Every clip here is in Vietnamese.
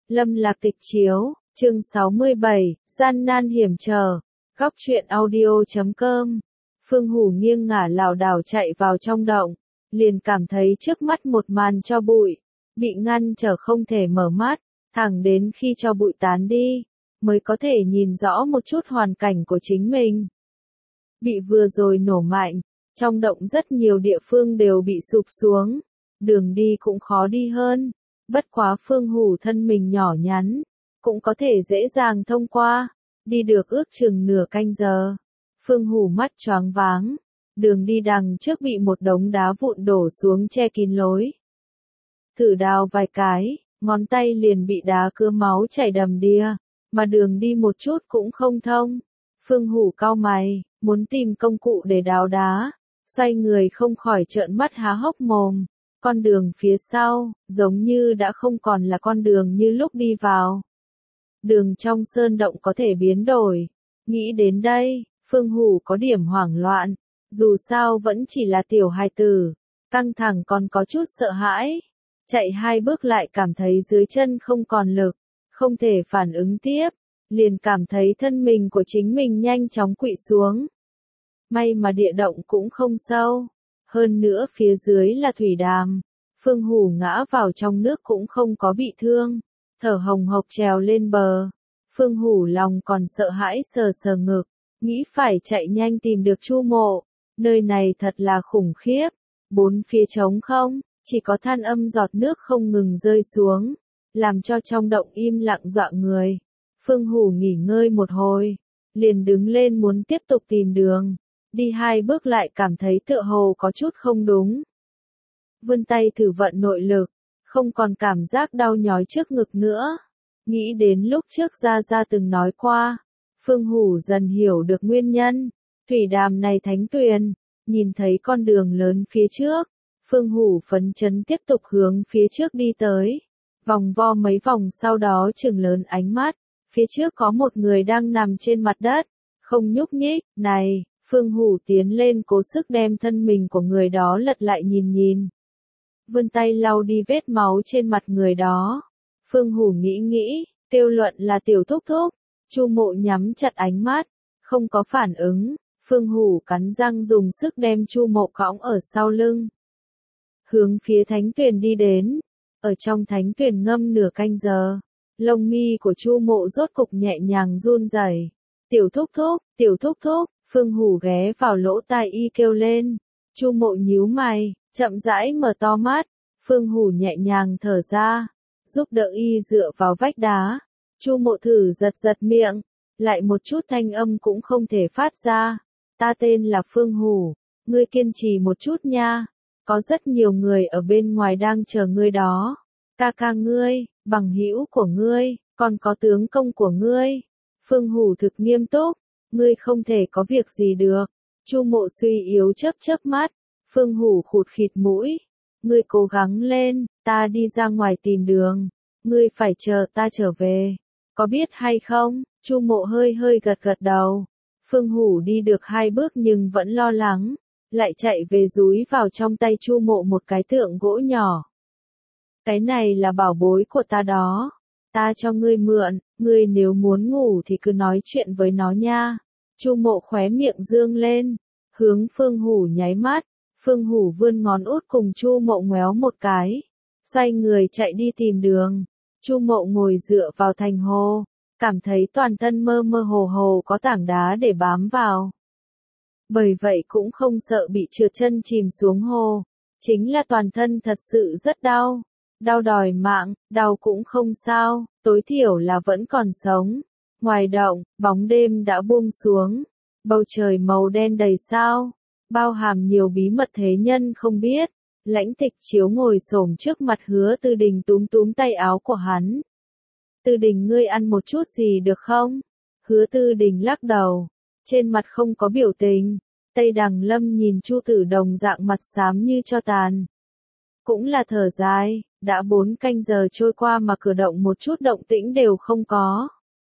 Lâm Lạc Tịch chiếu, chương 67, gian nan hiểm trở. Góc truyện audio.com. Phương Hủ nghiêng ngả lảo đảo chạy vào trong động, liền cảm thấy trước mắt một màn tro bụi, bị ngăn trở không thể mở mắt, thẳng đến khi tro bụi tán đi, mới có thể nhìn rõ một chút hoàn cảnh của chính mình. Bị vừa rồi nổ mạnh, trong động rất nhiều địa phương đều bị sụp xuống, đường đi cũng khó đi hơn. Bất quá Phương Hủ thân mình nhỏ nhắn, cũng có thể dễ dàng thông qua, đi được ước chừng nửa canh giờ. Phương Hủ mắt choáng váng, đường đi đằng trước bị một đống đá vụn đổ xuống che kín lối. Thử đào vài cái, ngón tay liền bị đá cứa máu chảy đầm đìa, mà đường đi một chút cũng không thông. Phương Hủ cau mày, muốn tìm công cụ để đào đá, xoay người không khỏi trợn mắt há hốc mồm. Con đường phía sau, giống như đã không còn là con đường như lúc đi vào. Đường trong sơn động có thể biến đổi. Nghĩ đến đây, Phương Hủ có điểm hoảng loạn, dù sao vẫn chỉ là tiểu hài tử, căng thẳng còn có chút sợ hãi. Chạy 2 bước lại cảm thấy dưới chân không còn lực, không thể phản ứng tiếp, liền cảm thấy thân mình của chính mình nhanh chóng khuỵu xuống. May mà địa động cũng không sâu. Hơn nữa phía dưới là thủy đàm, Phương Hủ ngã vào trong nước cũng không có bị thương, thở hồng hộc trèo lên bờ. Phương Hủ lòng còn sợ hãi sờ sờ ngực, nghĩ phải chạy nhanh tìm được Chu Mộ, nơi này thật là khủng khiếp, 4 phía trống không, chỉ có than âm giọt nước không ngừng rơi xuống, làm cho trong động im lặng dọa người. Phương Hủ nghỉ ngơi một hồi, liền đứng lên muốn tiếp tục tìm đường. Đi 2 bước lại cảm thấy tựa hồ có chút không đúng. Vươn tay thử vận nội lực, không còn cảm giác đau nhói trước ngực nữa. Nghĩ đến lúc trước Gia từng nói qua, Phương Hủ dần hiểu được nguyên nhân. Thủy đàm này thánh tuyền, nhìn thấy con đường lớn phía trước, Phương Hủ phấn chấn tiếp tục hướng phía trước đi tới. Vòng vo mấy vòng sau đó chừng lớn ánh mắt, phía trước có một người đang nằm trên mặt đất, không nhúc nhích. Này! Phương Hủ tiến lên cố sức đem thân mình của người đó lật lại nhìn. Vươn tay lau đi vết máu trên mặt người đó. Phương Hủ nghĩ, tiêu luận là tiểu thúc thúc. Chu Mộ nhắm chặt ánh mắt, không có phản ứng. Phương Hủ cắn răng dùng sức đem Chu Mộ cõng ở sau lưng. Hướng phía thánh tuyền đi đến. Ở trong thánh tuyền ngâm nửa canh giờ, lông mi của Chu Mộ rốt cục nhẹ nhàng run rẩy. Tiểu thúc thúc. Phương Hủ ghé vào lỗ tai y kêu lên. Chu Mộ nhíu mày, chậm rãi mở to mắt. Phương Hủ nhẹ nhàng thở ra, giúp đỡ y dựa vào vách đá. Chu Mộ thử giật miệng, lại một chút thanh âm cũng không thể phát ra. Ta tên là Phương Hủ, ngươi kiên trì một chút nha. Có rất nhiều người ở bên ngoài đang chờ ngươi đó. Ca ca ngươi, bằng hữu của ngươi, còn có tướng công của ngươi. Phương Hủ thực nghiêm túc. Ngươi không thể có việc gì được. Chu Mộ suy yếu chớp mắt. Phương Hủ khụt khịt mũi. Ngươi cố gắng lên, ta đi ra ngoài tìm đường. Ngươi phải chờ ta trở về. Có biết hay không? Chu Mộ hơi gật đầu. Phương Hủ đi được 2 bước nhưng vẫn lo lắng. Lại chạy về dúi vào trong tay Chu Mộ một cái tượng gỗ nhỏ. Cái này là bảo bối của ta đó. Ta cho ngươi mượn, ngươi nếu muốn ngủ thì cứ nói chuyện với nó nha. Chu Mộ khóe miệng dương lên, hướng Phương Hủ nháy mắt. Phương Hủ vươn ngón út cùng Chu Mộ ngoéo một cái, xoay người chạy đi tìm đường. Chu Mộ ngồi dựa vào thành hồ, cảm thấy toàn thân mơ hồ có tảng đá để bám vào. Bởi vậy cũng không sợ bị trượt chân chìm xuống hồ, chính là toàn thân thật sự rất đau. Đau đòi mạng, đau cũng không sao, tối thiểu là vẫn còn sống. Ngoài động, bóng đêm đã buông xuống, bầu trời màu đen đầy sao, bao hàm nhiều bí mật thế nhân không biết. Lãnh Tịch Chiếu ngồi xổm trước mặt Hứa Tư Đình túm tay áo của hắn. Tư Đình ngươi ăn một chút gì được không? Hứa Tư Đình lắc đầu, trên mặt không có biểu tình. Tây Đằng Lâm nhìn Chu Tử đồng dạng mặt xám như tro tàn. Cũng là thở dài, đã 4 canh giờ trôi qua mà cửa động một chút động tĩnh đều không có.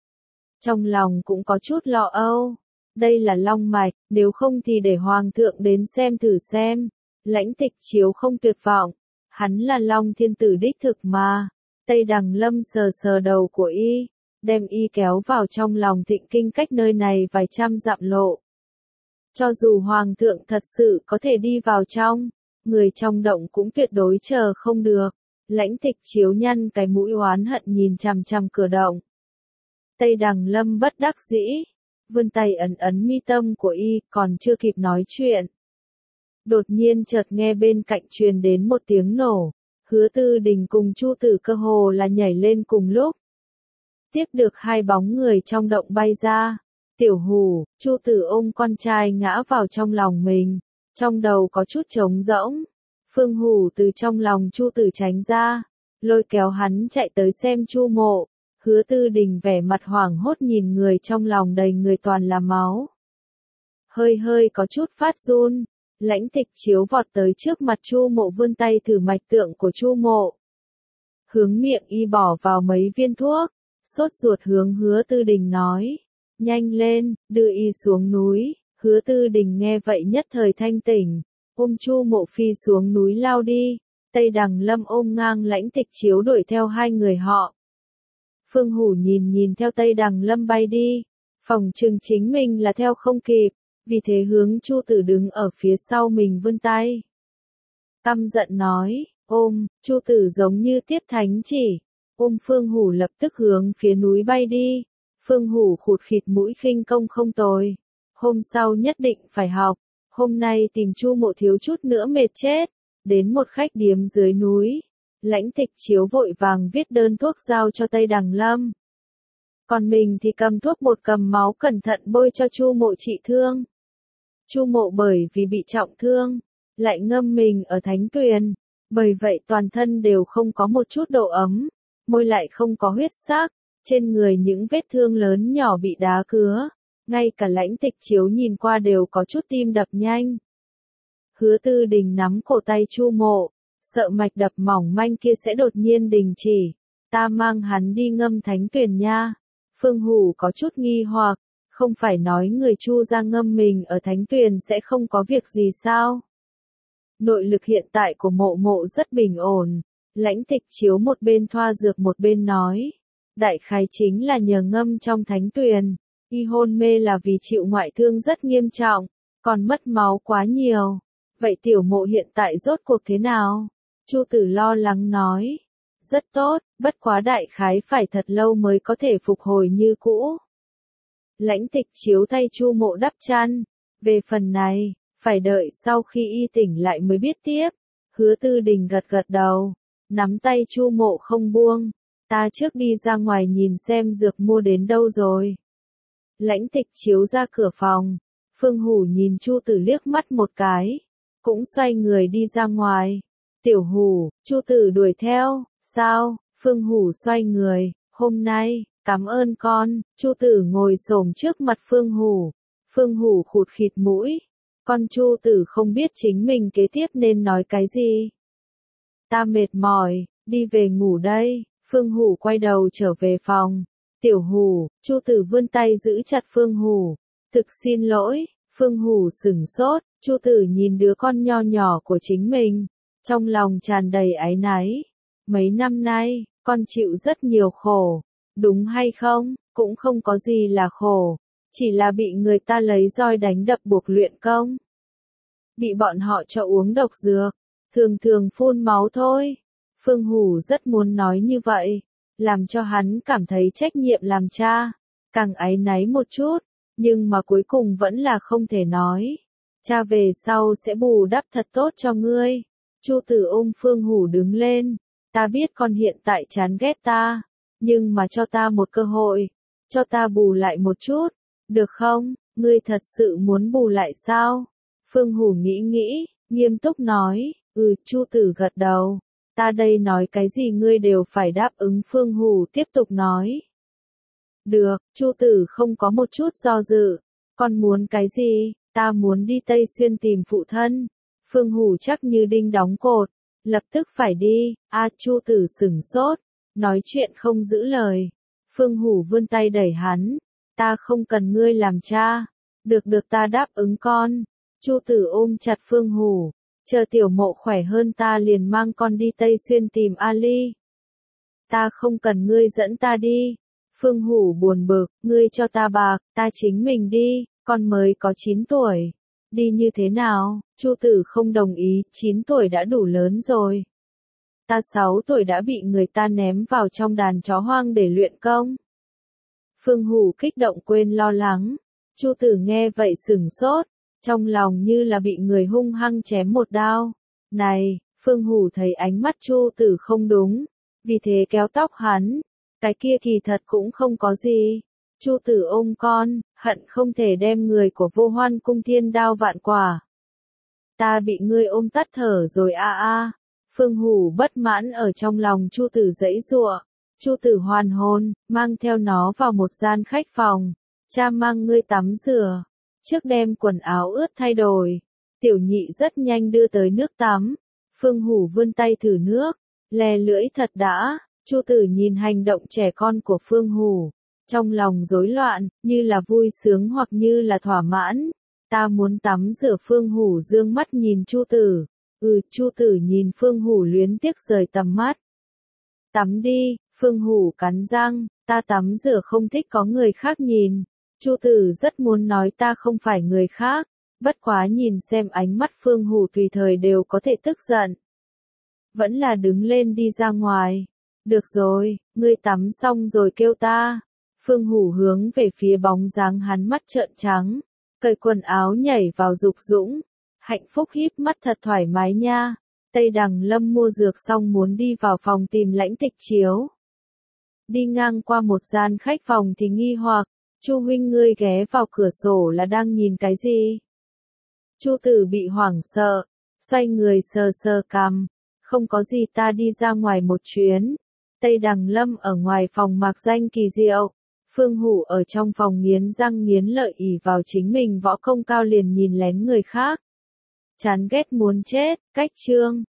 Trong lòng cũng có chút lo âu. Đây là long mạch, nếu không thì để hoàng thượng đến xem thử xem. Lãnh Tịch Chiếu không tuyệt vọng. Hắn là Long Thiên Tử đích thực mà. Tây Đằng Lâm sờ sờ đầu của y, đem y kéo vào trong lòng Thịnh Kinh cách nơi này vài trăm dặm lộ. Cho dù Hoàng thượng thật sự có thể đi vào trong, người trong động cũng tuyệt đối chờ không được. Lãnh Tịch Chiếu nhăn cái mũi oán hận nhìn chằm chằm cửa động. Tây Đằng Lâm bất đắc dĩ, vươn tay ấn ấn mi tâm của y, còn chưa kịp nói chuyện. Đột nhiên chợt nghe bên cạnh truyền đến một tiếng nổ, Hứa Tư Đình cùng Chu Tử cơ hồ là nhảy lên cùng lúc. Tiếp được hai bóng người trong động bay ra, Tiểu Hủ, Chu Tử ôm con trai ngã vào trong lòng mình, trong đầu có chút trống rỗng. Phương Hủ từ trong lòng Chu Tử tránh ra, lôi kéo hắn chạy tới xem Chu Mộ. Hứa Tư Đình vẻ mặt hoảng hốt nhìn người trong lòng đầy người toàn là máu. Hơi hơi có chút phát run, Lãnh Tịch Chiếu vọt tới trước mặt Chu Mộ vươn tay thử mạch tượng của Chu Mộ. Hướng miệng y bỏ vào mấy viên thuốc, sốt ruột hướng Hứa Tư Đình nói, nhanh lên, đưa y xuống núi. Hứa Tư Đình nghe vậy nhất thời thanh tỉnh, ôm Chu Mộ phi xuống núi lao đi. Tây Đằng Lâm ôm ngang Lãnh Tịch Chiếu đuổi theo hai người họ. Phương Hủ nhìn theo Tây Đằng Lâm bay đi, phòng trừng chính mình là theo không kịp, vì thế hướng Chu Tử đứng ở phía sau mình vươn tay. Căm giận nói, ôm, Chu Tử giống như tiếp thánh chỉ, ôm Phương Hủ lập tức hướng phía núi bay đi. Phương Hủ khụt khịt mũi khinh công không tồi, hôm sau nhất định phải học, hôm nay tìm Chu Mộ thiếu chút nữa mệt chết, đến một khách điếm dưới núi. Lãnh Tịch Chiếu vội vàng viết đơn thuốc giao cho Tây Đằng Lâm. Còn mình thì cầm thuốc bột cầm máu cẩn thận bôi cho Chu Mộ trị thương. Chu Mộ bởi vì bị trọng thương, lại ngâm mình ở thánh tuyền, bởi vậy toàn thân đều không có một chút độ ấm, môi lại không có huyết sắc, trên người những vết thương lớn nhỏ bị đá cứa, ngay cả Lãnh Tịch Chiếu nhìn qua đều có chút tim đập nhanh. Hứa Tư Đình nắm cổ tay Chu Mộ, sợ mạch đập mỏng manh kia sẽ đột nhiên đình chỉ, ta mang hắn đi ngâm thánh tuyền nha. Phương Hủ có chút nghi hoặc, không phải nói người Chu ra ngâm mình ở thánh tuyền sẽ không có việc gì sao? Nội lực hiện tại của Mộ Mộ rất bình ổn. Lãnh Tịch Chiếu một bên thoa dược một bên nói, đại khái chính là nhờ ngâm trong thánh tuyền, y hôn mê là vì chịu ngoại thương rất nghiêm trọng, còn mất máu quá nhiều. Vậy Tiểu Mộ hiện tại rốt cuộc thế nào? Chu Tử lo lắng nói, rất tốt, bất quá đại khái phải thật lâu mới có thể phục hồi như cũ. Lãnh Tịch Chiếu thay Chu Mộ đắp chăn, về phần này, phải đợi sau khi y tỉnh lại mới biết tiếp. Hứa Tư Đình gật gật đầu, nắm tay Chu Mộ không buông, ta trước đi ra ngoài nhìn xem dược mua đến đâu rồi. Lãnh Tịch Chiếu ra cửa phòng, Phương Hủ nhìn Chu Tử liếc mắt một cái, cũng xoay người đi ra ngoài. Tiểu Hủ, Chu Tử đuổi theo, sao? Phương Hủ xoay người, hôm nay, cảm ơn con. Chu Tử ngồi xổm trước mặt Phương Hủ. Phương Hủ khụt khịt mũi. Con Chu Tử không biết chính mình kế tiếp nên nói cái gì. Ta mệt mỏi, đi về ngủ đây. Phương Hủ quay đầu trở về phòng. Tiểu Hủ, Chu Tử vươn tay giữ chặt Phương Hủ. Thực xin lỗi. Phương Hủ sửng sốt. Chu Tử nhìn đứa con nho nhỏ của chính mình, trong lòng tràn đầy áy náy. Mấy năm nay, con chịu rất nhiều khổ, đúng hay không? Cũng không có gì là khổ, chỉ là bị người ta lấy roi đánh đập buộc luyện công. Bị bọn họ cho uống độc dược, thường thường phun máu thôi. Phương Hủ rất muốn nói như vậy, làm cho hắn cảm thấy trách nhiệm làm cha, càng áy náy một chút, nhưng mà cuối cùng vẫn là không thể nói. Cha về sau sẽ bù đắp thật tốt cho ngươi. Chu Tử ôm Phương Hủ đứng lên, ta biết con hiện tại chán ghét ta, nhưng mà cho ta một cơ hội, cho ta bù lại một chút, được không? Ngươi thật sự muốn bù lại sao? Phương Hủ nghĩ, nghiêm túc nói, Chu Tử gật đầu, ta đây nói cái gì ngươi đều phải đáp ứng. Phương Hủ tiếp tục nói. Được, Chu Tử không có một chút do dự, con muốn cái gì? Ta muốn đi Tây Xuyên tìm phụ thân. Phương Hủ chắc như đinh đóng cột, lập tức phải đi. Chu Tử sửng sốt, nói chuyện không giữ lời. Phương Hủ vươn tay đẩy hắn, ta không cần ngươi làm cha, được ta đáp ứng con. Chu Tử ôm chặt Phương Hủ, chờ Tiểu Mộ khỏe hơn ta liền mang con đi Tây Xuyên tìm Ali. Ta không cần ngươi dẫn ta đi. Phương Hủ buồn bực, ngươi cho ta bạc, ta chính mình đi, con mới có 9 tuổi. Đi như thế nào? Chu Tử không đồng ý, 9 tuổi đã đủ lớn rồi. Ta 6 tuổi đã bị người ta ném vào trong đàn chó hoang để luyện công. Phương Hủ kích động quên lo lắng. Chu Tử nghe vậy sửng sốt, trong lòng như là bị người hung hăng chém một đao. Này, Phương Hủ thấy ánh mắt Chu Tử không đúng, vì thế kéo tóc hắn. Cái kia kỳ thật cũng không có gì. Chu Tử ôm con, hận không thể đem người của Vô Hoan cung thiên đao vạn quả. Ta bị ngươi ôm tắt thở rồi a a. Phương Hủ bất mãn ở trong lòng Chu Tử giãy giụa. Chu Tử hoàn hồn, mang theo nó vào một gian khách phòng. Cha mang ngươi tắm rửa. Trước đem quần áo ướt thay đổi. Tiểu nhị rất nhanh đưa tới nước tắm. Phương Hủ vươn tay thử nước. Lè lưỡi thật đã. Chu Tử nhìn hành động trẻ con của Phương Hủ. Trong lòng rối loạn, như là vui sướng hoặc như là thỏa mãn. Ta muốn tắm rửa. Phương Hủ dương mắt nhìn Chu Tử. Chu Tử nhìn Phương Hủ luyến tiếc rời tầm mắt. Tắm đi, Phương Hủ cắn răng, ta tắm rửa không thích có người khác nhìn. Chu Tử rất muốn nói ta không phải người khác, bất quá nhìn xem ánh mắt Phương Hủ tùy thời đều có thể tức giận. Vẫn là đứng lên đi ra ngoài. Được rồi, ngươi tắm xong rồi kêu ta. Phương Hủ hướng về phía bóng dáng hắn mắt trợn trắng, cởi quần áo nhảy vào dục dũng. Hạnh Phúc híp mắt thật thoải mái nha. Tây Đằng Lâm mua dược xong muốn đi vào phòng tìm Lãnh Tịch chiếu. Đi ngang qua một gian khách phòng thì nghi hoặc, Chu huynh ngươi ghé vào cửa sổ là đang nhìn cái gì? Chu Tử bị hoảng sợ, xoay người sờ sờ cằm, không có gì, ta đi ra ngoài một chuyến. Tây Đằng Lâm ở ngoài phòng mạc danh kỳ diệu. Phương Hủ ở trong phòng nghiến răng nghiến lợi ỷ vào chính mình võ công cao liền nhìn lén người khác. Chán ghét muốn chết, cách chương.